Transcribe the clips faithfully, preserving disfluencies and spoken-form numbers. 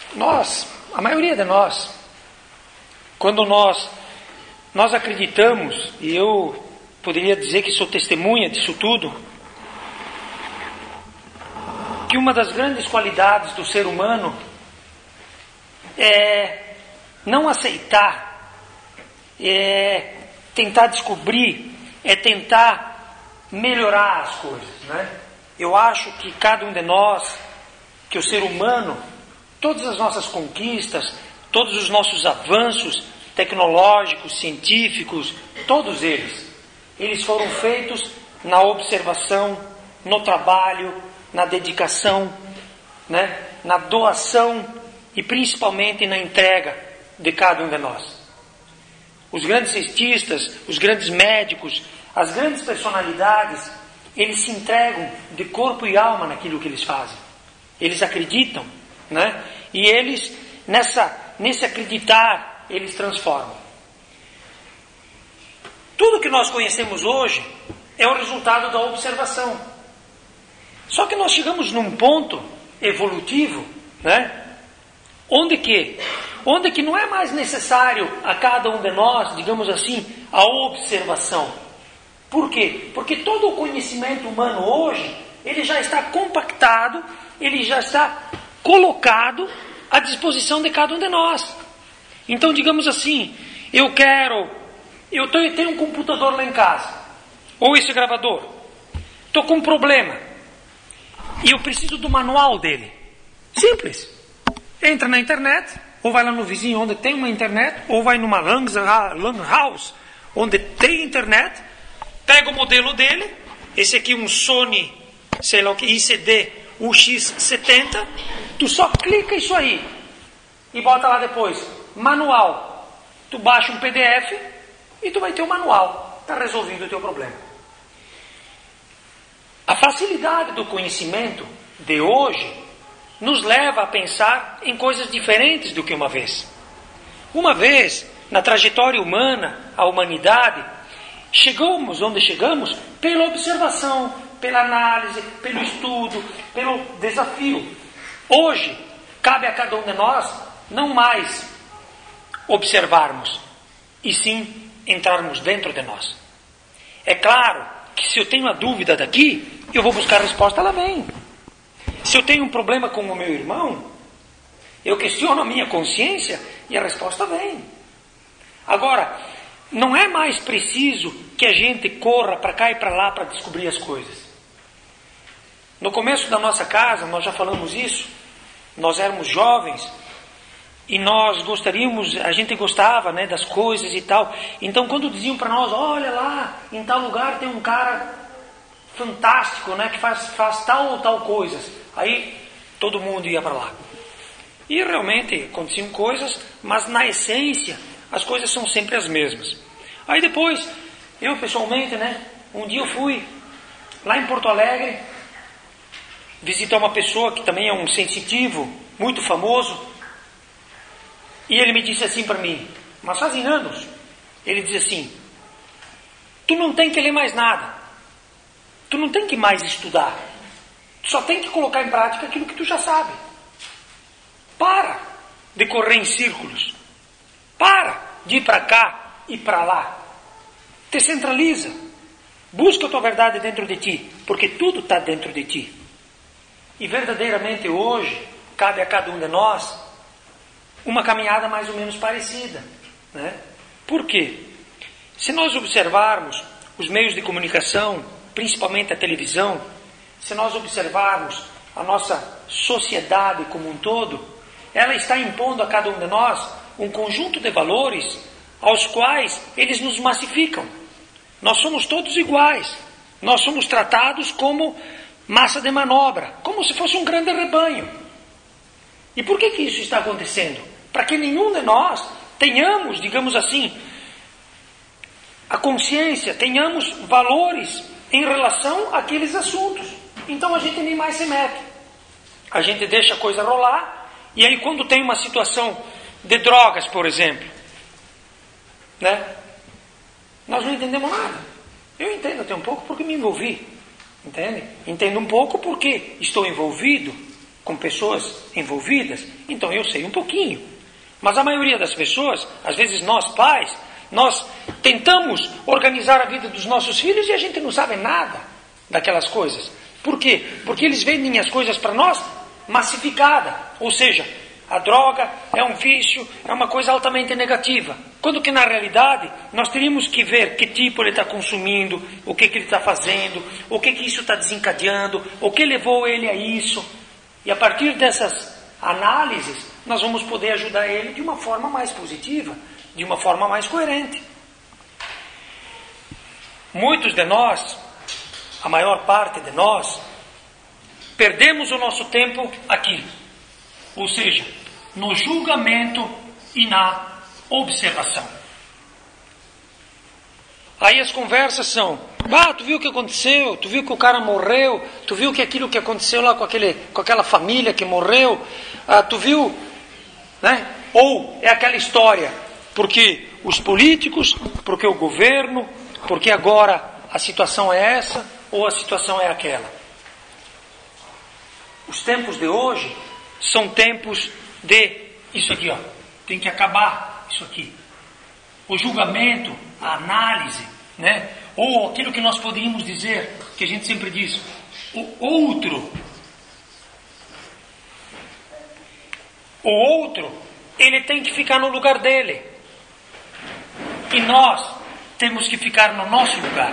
Nós, a maioria de nós, quando nós, nós acreditamos, e eu poderia dizer que sou testemunha disso tudo, que uma das grandes qualidades do ser humano é não aceitar, é tentar descobrir, é tentar melhorar as coisas, né? Eu acho que cada um de nós, que o ser humano, todas as nossas conquistas, todos os nossos avanços tecnológicos, científicos, todos eles, eles foram feitos na observação, no trabalho, na dedicação, né? Na doação e principalmente na entrega de cada um de nós. Os grandes cientistas, os grandes médicos, as grandes personalidades, eles se entregam de corpo e alma naquilo que eles fazem. Eles acreditam, né? E eles, nessa, nesse acreditar, eles transformam. Tudo que nós conhecemos hoje é o resultado da observação. Só que nós chegamos num ponto evolutivo, né? Onde que, onde que não é mais necessário a cada um de nós, digamos assim, a observação. Por quê? Porque todo o conhecimento humano hoje, ele já está compactado, ele já está colocado à disposição de cada um de nós. Então, digamos assim, eu quero, eu tenho um computador lá em casa, ou esse gravador, estou com um problema, e eu preciso do manual dele. Simples. Entra na internet, ou vai lá no vizinho onde tem uma internet, ou vai numa lan house onde tem internet, pega o modelo dele, esse aqui é um Sony, sei lá o que, I C D U X setenta, tu só clica isso aí, e bota lá depois, manual. Tu baixa um P D F, e tu vai ter o manual, está resolvido o teu problema. A facilidade do conhecimento de hoje nos leva a pensar em coisas diferentes do que uma vez. Uma vez, na trajetória humana, a humanidade, chegamos onde chegamos pela observação, pela análise, pelo estudo, pelo desafio. Hoje, cabe a cada um de nós não mais observarmos, e sim entrarmos dentro de nós. É claro que se eu tenho a dúvida daqui, eu vou buscar a resposta, ela vem. Se eu tenho um problema com o meu irmão, eu questiono a minha consciência e a resposta vem. Agora, não é mais preciso que a gente corra para cá e para lá para descobrir as coisas. No começo da nossa casa, nós já falamos isso, nós éramos jovens e nós gostaríamos, a gente gostava, né, das coisas e tal. Então, quando diziam para nós, olha lá, em tal lugar tem um cara fantástico, né, que faz, faz tal ou tal coisas. Aí todo mundo ia para lá. E realmente aconteciam coisas, mas na essência as coisas são sempre as mesmas. Aí depois, eu pessoalmente, né, um dia eu fui lá em Porto Alegre visitar uma pessoa que também é um sensitivo, muito famoso, e ele me disse assim para mim, mas fazem anos, ele diz assim, tu não tem que ler mais nada, tu não tem que mais estudar, tu só tem que colocar em prática aquilo que tu já sabe. Para de correr em círculos, para de ir para cá e para lá, te centraliza, busca a tua verdade dentro de ti, porque tudo está dentro de ti. E verdadeiramente hoje, cabe a cada um de nós uma caminhada mais ou menos parecida, né? Por quê? Se nós observarmos os meios de comunicação, principalmente a televisão, se nós observarmos a nossa sociedade como um todo, ela está impondo a cada um de nós um conjunto de valores aos quais eles nos massificam. Nós somos todos iguais. Nós somos tratados como massa de manobra, como se fosse um grande rebanho. E por que que isso está acontecendo? Para que nenhum de nós tenhamos, digamos assim, a consciência, tenhamos valores em relação àqueles assuntos. Então a gente nem mais se mete. A gente deixa a coisa rolar, e aí quando tem uma situação de drogas, por exemplo, né? Nós não entendemos nada. Eu entendo até um pouco porque me envolvi, entende? Entendo um pouco porque estou envolvido com pessoas envolvidas, então eu sei um pouquinho. Mas a maioria das pessoas, às vezes nós pais, nós tentamos organizar a vida dos nossos filhos e a gente não sabe nada daquelas coisas. Por quê? Porque eles vendem as coisas para nós massificada, ou seja, a droga é um vício, é uma coisa altamente negativa. Quando que na realidade nós teríamos que ver que tipo ele está consumindo, o que, que ele está fazendo, o que, que isso está desencadeando, o que levou ele a isso. E a partir dessas análises, nós vamos poder ajudar ele de uma forma mais positiva, de uma forma mais coerente. Muitos de nós, a maior parte de nós, perdemos o nosso tempo aqui. Ou seja, no julgamento e na observação. Aí as conversas são: ah, tu viu o que aconteceu? Tu viu que o cara morreu? Tu viu que aquilo que aconteceu lá com, aquele, com aquela família que morreu? Ah, tu viu? Né? Ou é aquela história, porque os políticos, porque o governo, porque agora a situação é essa ou a situação é aquela. Os tempos de hoje são tempos de isso aqui, ó, tem que acabar isso aqui. O julgamento, a análise, né? Ou aquilo que nós poderíamos dizer, que a gente sempre diz, o outro. O outro, ele tem que ficar no lugar dele. E nós temos que ficar no nosso lugar.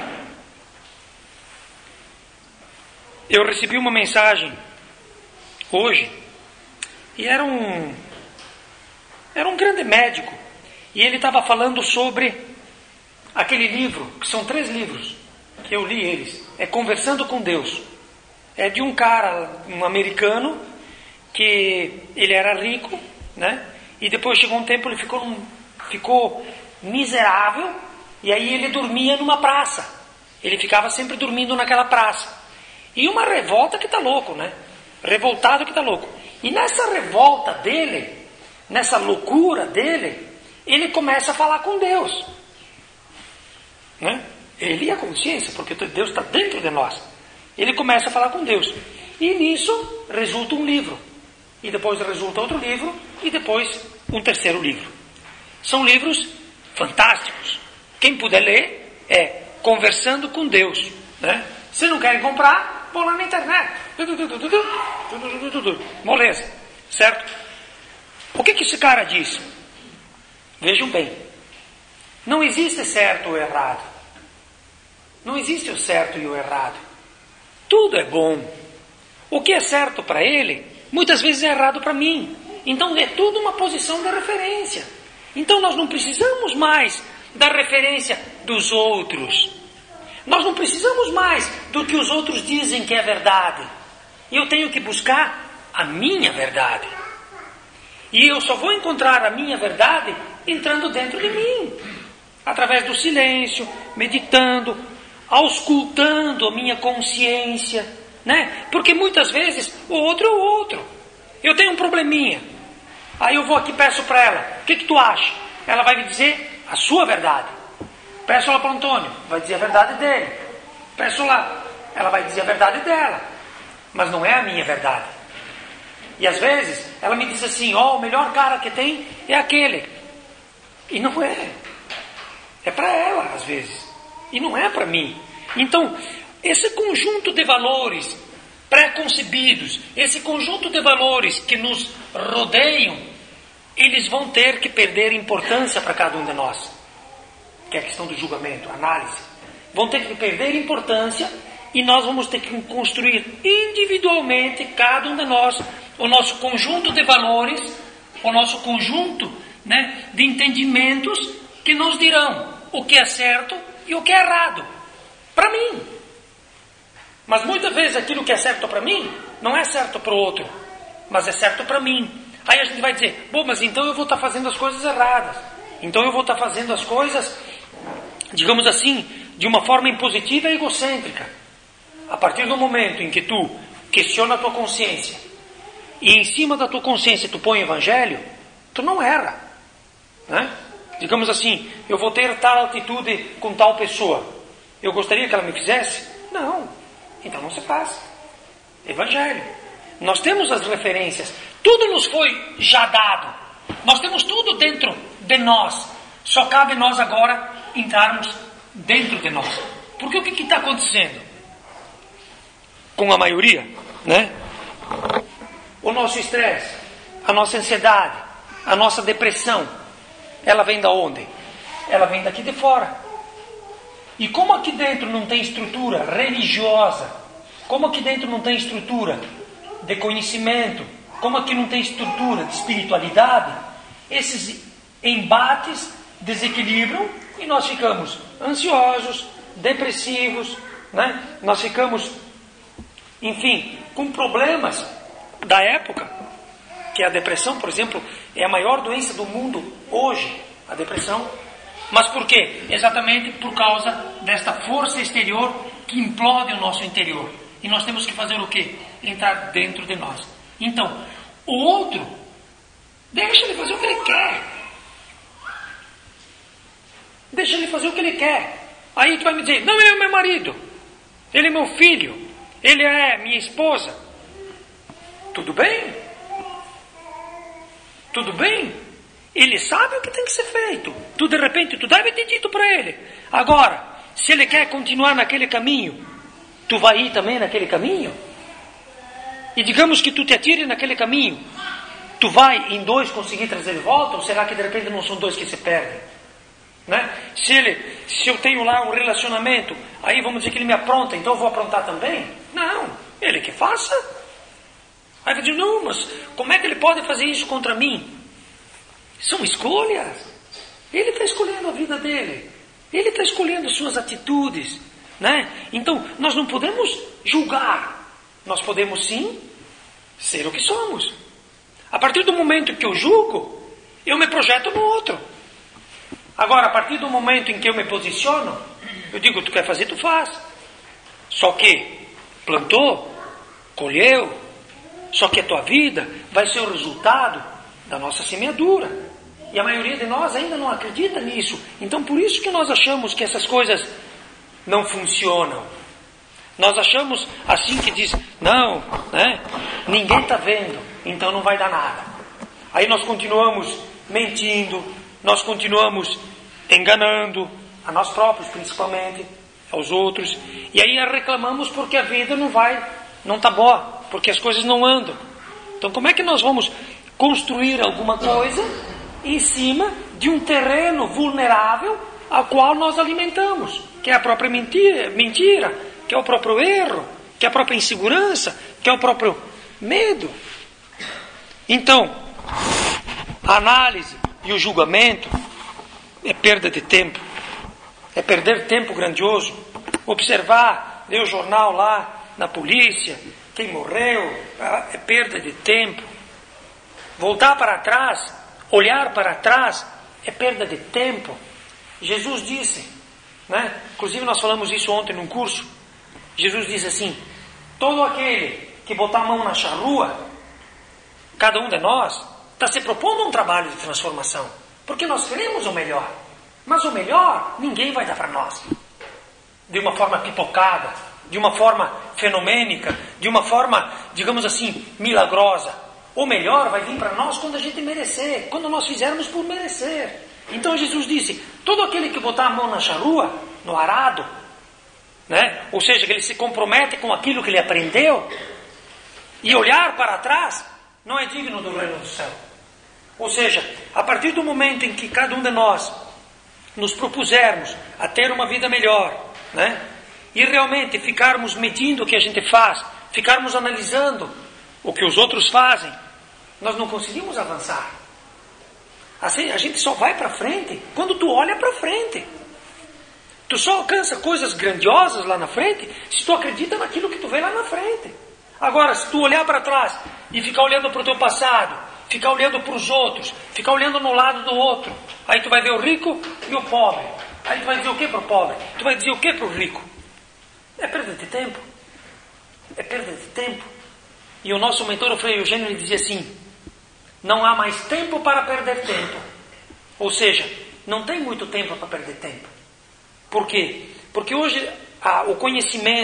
Eu recebi uma mensagem hoje, e era um, era um grande médico, e ele estava falando sobre aquele livro, que são três livros, que eu li eles, é Conversando com Deus. É de um cara, um americano, que ele era rico, né? E depois chegou um tempo, ele ficou, num, ficou miserável, e aí ele dormia numa praça. Ele ficava sempre dormindo naquela praça. E uma revolta que tá louco, né? Revoltado que tá louco. E nessa revolta dele, nessa loucura dele, ele começa a falar com Deus. Né? Ele e a consciência, porque Deus está dentro de nós. Ele começa a falar com Deus. E nisso resulta um livro. E depois resulta outro livro. E depois um terceiro livro. São livros fantásticos. Quem puder ler é Conversando com Deus. Né? Se não querem comprar, vão lá na internet. Moleza. Certo? O que, que esse cara diz? Vejam bem. Não existe certo ou errado. Não existe o certo e o errado. Tudo é bom. O que é certo para ele, muitas vezes é errado para mim. Então é tudo uma posição de referência. Então nós não precisamos mais da referência dos outros. Nós não precisamos mais do que os outros dizem que é verdade. Eu tenho que buscar a minha verdade. E eu só vou encontrar a minha verdade entrando dentro de mim. Através do silêncio, meditando, auscultando a minha consciência. Né? Porque muitas vezes o outro é o outro. Eu tenho um probleminha. Aí eu vou aqui e peço para ela: o que, que tu acha? Ela vai me dizer a sua verdade. Peço lá para o Antônio, vai dizer a verdade dele. Peço lá, ela vai dizer a verdade dela. Mas não é a minha verdade. E às vezes ela me diz assim: ó, oh, o melhor cara que tem é aquele. E não é. É para ela às vezes. E não é para mim. Então, esse conjunto de valores pré-concebidos, esse conjunto de valores que nos rodeiam, eles vão ter que perder importância para cada um de nós. Que é a questão do julgamento, análise. Vão ter que perder importância e nós vamos ter que construir individualmente, cada um de nós, o nosso conjunto de valores, o nosso conjunto, né, de entendimentos que nos dirão o que é certo e o que é errado. Para mim. Mas muitas vezes aquilo que é certo para mim não é certo para o outro, mas é certo para mim. Aí a gente vai dizer: bom, mas então eu vou estar fazendo as coisas erradas. Então eu vou estar fazendo as coisas, digamos assim, de uma forma impositiva e egocêntrica. A partir do momento em que tu questiona a tua consciência e em cima da tua consciência tu põe o evangelho, tu não erra. Né? Digamos assim: eu vou ter tal atitude com tal pessoa. Eu gostaria que ela me fizesse? Não. Então não se faz. Evangelho. Nós temos as referências. Tudo nos foi já dado. Nós temos tudo dentro de nós. Só cabe nós agora entrarmos dentro de nós. Porque o que está acontecendo com a maioria, né? O nosso estresse, a nossa ansiedade, a nossa depressão, ela vem da onde? Ela vem daqui de fora. E como aqui dentro não tem estrutura religiosa, como aqui dentro não tem estrutura de conhecimento, como aqui não tem estrutura de espiritualidade, esses embates desequilibram e nós ficamos ansiosos, depressivos, né? Nós ficamos, enfim, com problemas da época, que é a depressão, por exemplo, é a maior doença do mundo hoje, a depressão. Mas por quê? Exatamente por causa desta força exterior que implode o nosso interior. E nós temos que fazer o quê? Entrar dentro de nós. Então, o outro, deixa ele fazer o que ele quer. Deixa ele fazer o que ele quer. Aí tu vai me dizer, não, ele é meu marido, ele é meu filho, ele é minha esposa. Tudo bem? Tudo bem? Ele sabe o que tem que ser feito. Tu de repente, tu deve ter dito para ele. Agora, se ele quer continuar naquele caminho, tu vai ir também naquele caminho? E digamos que tu te atire naquele caminho, tu vai em dois conseguir trazer de volta? Ou será que de repente não são dois que se perdem? Né? Se, ele, se eu tenho lá um relacionamento, aí vamos dizer que ele me apronta, então eu vou aprontar também? Não, ele que faça. Aí vai dizer, não, mas como é que ele pode fazer isso contra mim? São escolhas. Ele está escolhendo a vida dele. Ele está escolhendo suas atitudes, né? Então, nós não podemos julgar. Nós podemos sim ser o que somos. A partir do momento que eu julgo, eu me projeto no outro. Agora, a partir do momento em que eu me posiciono, eu digo, tu quer fazer, tu faz. Só que plantou, colheu, só que a tua vida vai ser o resultado da nossa semeadura. E a maioria de nós ainda não acredita nisso. Então por isso que nós achamos que essas coisas não funcionam. Nós achamos assim que diz, não, né? Ninguém está vendo, então não vai dar nada. Aí nós continuamos mentindo, nós continuamos enganando, a nós próprios principalmente, aos outros. E aí reclamamos porque a vida não vai, não está boa, porque as coisas não andam. Então como é que nós vamos construir alguma coisa em cima de um terreno vulnerável ao qual nós alimentamos, que é a própria mentira, mentira, que é o próprio erro, que é a própria insegurança, que é o próprio medo. Então, a análise e o julgamento é perda de tempo, é perder tempo grandioso. Observar, ler o jornal lá na polícia, quem morreu, é perda de tempo. Voltar para trás, olhar para trás, é perda de tempo. Jesus disse, né? Inclusive nós falamos isso ontem num curso. Jesus disse assim, todo aquele que botar a mão na charrua, cada um de nós, está se propondo um trabalho de transformação. Porque nós queremos o melhor. Mas o melhor, ninguém vai dar para nós. De uma forma pipocada, de uma forma fenomênica, de uma forma, digamos assim, milagrosa. O melhor vai vir para nós quando a gente merecer, quando nós fizermos por merecer. Então Jesus disse, todo aquele que botar a mão na charrua, no arado, né? Ou seja, que ele se compromete com aquilo que ele aprendeu, e olhar para trás, não é digno do reino do céu. Ou seja, a partir do momento em que cada um de nós nos propusermos a ter uma vida melhor, né? E realmente ficarmos medindo o que a gente faz, ficarmos analisando o que os outros fazem, nós não conseguimos avançar. Assim, a gente só vai para frente quando tu olha para frente. Tu só alcança coisas grandiosas lá na frente se tu acredita naquilo que tu vê lá na frente. Agora, se tu olhar para trás e ficar olhando para o teu passado, ficar olhando para os outros, ficar olhando no lado do outro, aí tu vai ver o rico e o pobre. Aí tu vai dizer o que para o pobre? Tu vai dizer o que para o rico? É perda de tempo. É perda de tempo. E o nosso mentor, o Frei Eugênio, ele dizia assim, não há mais tempo para perder tempo. Ou seja, não tem muito tempo para perder tempo. Por quê? Porque hoje ah, o conhecimento,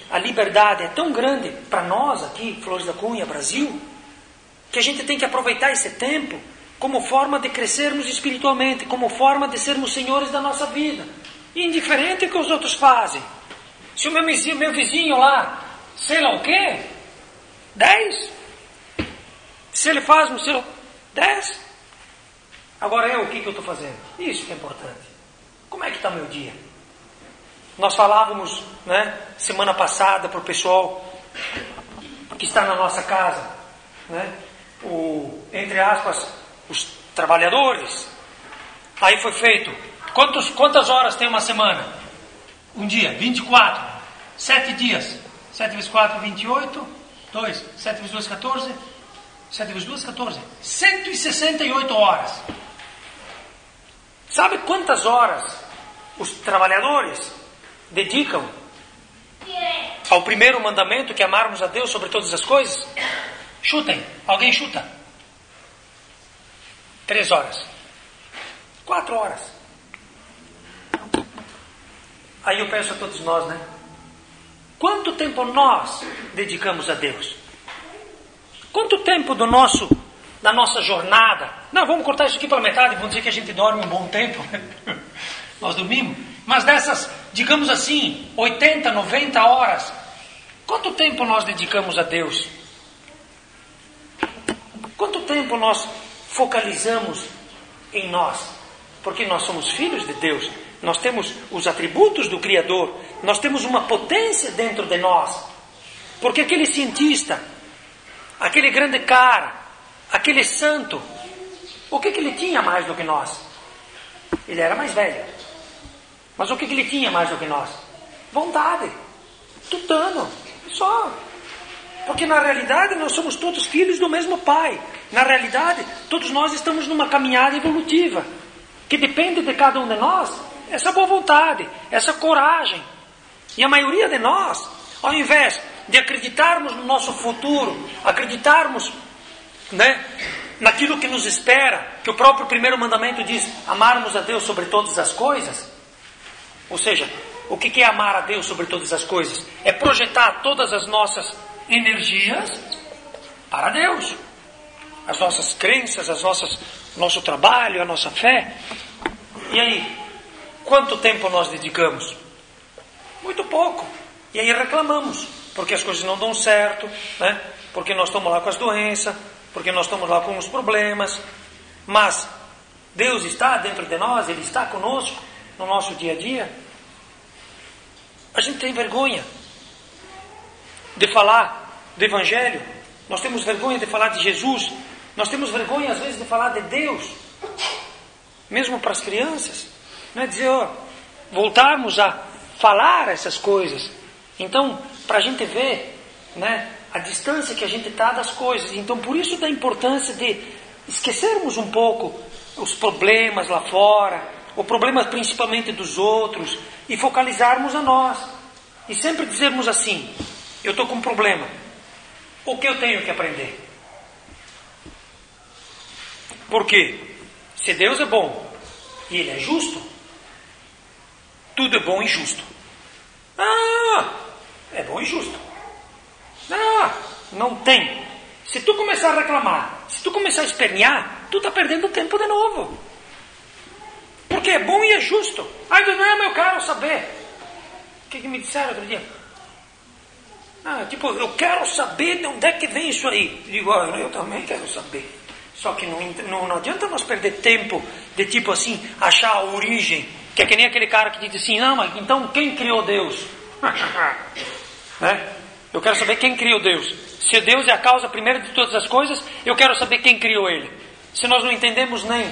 a liberdade é tão grande para nós aqui, Flores da Cunha, Brasil, que a gente tem que aproveitar esse tempo como forma de crescermos espiritualmente, como forma de sermos senhores da nossa vida, indiferente do que os outros fazem. Se o meu vizinho, meu vizinho lá, sei lá o quê, dez. Se ele faz um sei dez. Agora eu, o que, que eu estou fazendo? Isso que é importante. Como é que está meu dia? Nós falávamos, né, semana passada para o pessoal que está na nossa casa, né, o, entre aspas, os trabalhadores. Aí foi feito, quantos, quantas horas tem uma semana? Um dia, vinte e quatro. Sete dias. Sete vezes quatro, vinte e oito. Dois. Sete vezes dois, quatorze. Sete vezes duas, quatorze. Cento e sessenta e oito horas. Sabe quantas horas os trabalhadores dedicam ao primeiro mandamento, que é amarmos a Deus sobre todas as coisas? Chutem. Alguém chuta? Três horas. Quatro horas. Aí eu peço a todos nós, né? Quanto tempo nós dedicamos a Deus? Quanto tempo do nosso, da nossa jornada? Não, vamos cortar isso aqui pela metade, vamos dizer que a gente dorme um bom tempo. Nós dormimos. Mas dessas, digamos assim, oitenta, noventa horas, quanto tempo nós dedicamos a Deus? Quanto tempo nós focalizamos em nós? Porque nós somos filhos de Deus. Nós temos os atributos do Criador. Nós temos uma potência dentro de nós. Porque aquele cientista, aquele grande cara, aquele santo, o que, que ele tinha mais do que nós? Ele era mais velho. Mas o que, que ele tinha mais do que nós? Vontade. Tutano. Só. Porque na realidade nós somos todos filhos do mesmo Pai. Na realidade, todos nós estamos numa caminhada evolutiva. Que depende de cada um de nós essa boa vontade, essa coragem. E a maioria de nós, ao invés de acreditarmos no nosso futuro, acreditarmos, né, naquilo que nos espera, que o próprio primeiro mandamento diz, amarmos a Deus sobre todas as coisas. Ou seja, o que é amar a Deus sobre todas as coisas? É projetar todas as nossas energias para Deus. As nossas crenças, as nossas, nosso trabalho, a nossa fé. E aí, quanto tempo nós dedicamos? Muito pouco. E aí reclamamos, porque as coisas não dão certo, né? Porque nós estamos lá com as doenças, porque nós estamos lá com os problemas. Mas Deus está dentro de nós, Ele está conosco no nosso dia a dia. A gente tem vergonha de falar do Evangelho. Nós temos vergonha de falar de Jesus. Nós temos vergonha às vezes de falar de Deus. Mesmo para as crianças. Não é dizer, ó, voltarmos a falar essas coisas. Então, para a gente ver, né, a distância que a gente está das coisas. Então, por isso da importância de esquecermos um pouco os problemas lá fora, o problema principalmente dos outros, e focalizarmos a nós. E sempre dizermos assim, eu estou com um problema. O que eu tenho que aprender? Por quê? Se Deus é bom e Ele é justo, tudo é bom e justo. Ah, é bom e justo. Ah, não tem. Se tu começar a reclamar, se tu começar a espernear, tu está perdendo tempo de novo. Porque é bom e é justo. Ai, não é, mas eu quero saber. O que, que me disseram outro dia? Ah, tipo, eu quero saber de onde é que vem isso aí. Eu digo, ah, eu também quero saber. Só que não, não, não adianta nós perder tempo de tipo assim, achar a origem. Que é que nem aquele cara que diz assim, não, mas então quem criou Deus? Né? Eu quero saber quem criou Deus. Se Deus é a causa primeira de todas as coisas, eu quero saber quem criou Ele. Se nós não entendemos nem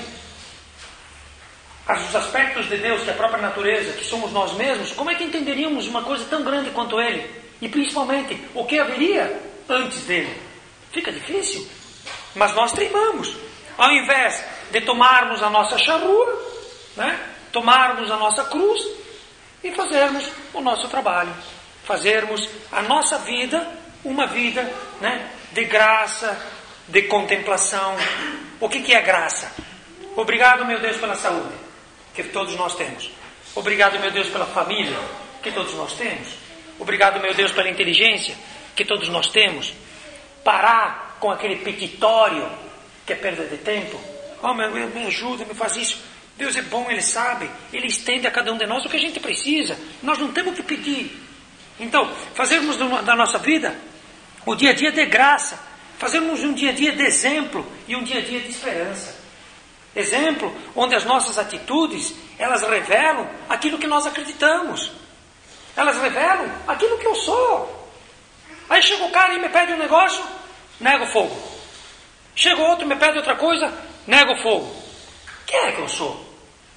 os aspectos de Deus, que é a própria natureza, que somos nós mesmos, como é que entenderíamos uma coisa tão grande quanto Ele? E principalmente, o que haveria antes dele? Fica difícil. Mas nós teimamos. Ao invés de tomarmos a nossa charrua, né, tomarmos a nossa cruz e fazermos o nosso trabalho. Fazermos a nossa vida uma vida, né, de graça, de contemplação. O que, que é graça? Obrigado, meu Deus, pela saúde que todos nós temos. Obrigado, meu Deus, pela família que todos nós temos. Obrigado, meu Deus, pela inteligência que todos nós temos. Parar com aquele petitório que é perda de tempo. Oh, meu, me ajuda, me faz isso. Deus é bom, Ele sabe. Ele estende a cada um de nós o que a gente precisa. Nós não temos que pedir. Então, fazermos da nossa vida o dia a dia de graça. Fazermos um dia a dia de exemplo e um dia a dia de esperança. Exemplo onde as nossas atitudes, elas revelam aquilo que nós acreditamos. Elas revelam aquilo que eu sou. Aí chega o cara e me pede um negócio, nego o fogo. Chega outro e me pede outra coisa, nego o fogo. Quem é que eu sou?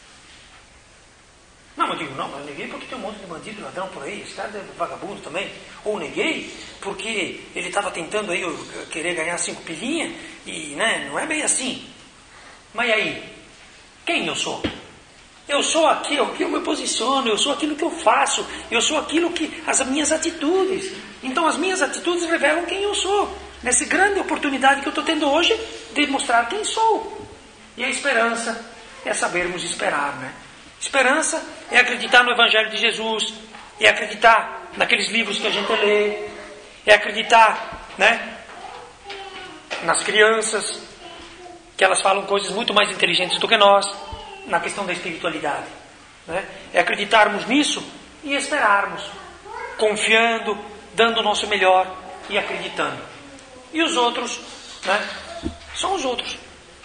Não, eu digo, não, mas eu neguei porque tem um monte de bandido, ladrão por aí, esse cara é vagabundo também. Ou neguei porque ele estava tentando aí querer ganhar cinco pilinhas e, né, não é bem assim. Mas aí, quem eu sou? Eu sou aquilo que eu me posiciono, eu sou aquilo que eu faço, eu sou aquilo que, as minhas atitudes. Então as minhas atitudes revelam quem eu sou. Nessa grande oportunidade que eu estou tendo hoje de mostrar quem sou. E a esperança é sabermos esperar, né? Esperança é acreditar no Evangelho de Jesus, é acreditar naqueles livros que a gente lê, é acreditar, né, nas crianças, que elas falam coisas muito mais inteligentes do que nós, na questão da espiritualidade, né? É acreditarmos nisso e esperarmos, confiando, dando o nosso melhor e acreditando. E os outros, né, são os outros.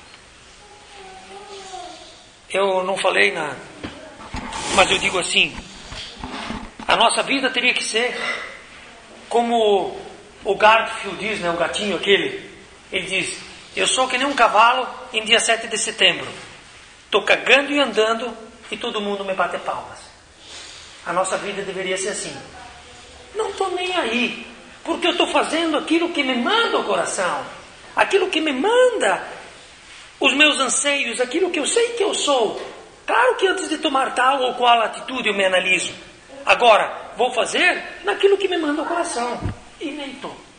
Eu não falei na... Mas eu digo assim, a nossa vida teria que ser como o Garfield diz, né, o gatinho aquele, ele diz, eu sou que nem um cavalo em dia sete de setembro. Estou cagando e andando e todo mundo me bate palmas. A nossa vida deveria ser assim. Não estou nem aí, porque eu estou fazendo aquilo que me manda o coração, aquilo que me manda os meus anseios, aquilo que eu sei que eu sou. Claro que antes de tomar tal ou qual atitude eu me analiso. Agora, vou fazer naquilo que me manda o coração. E nem estou.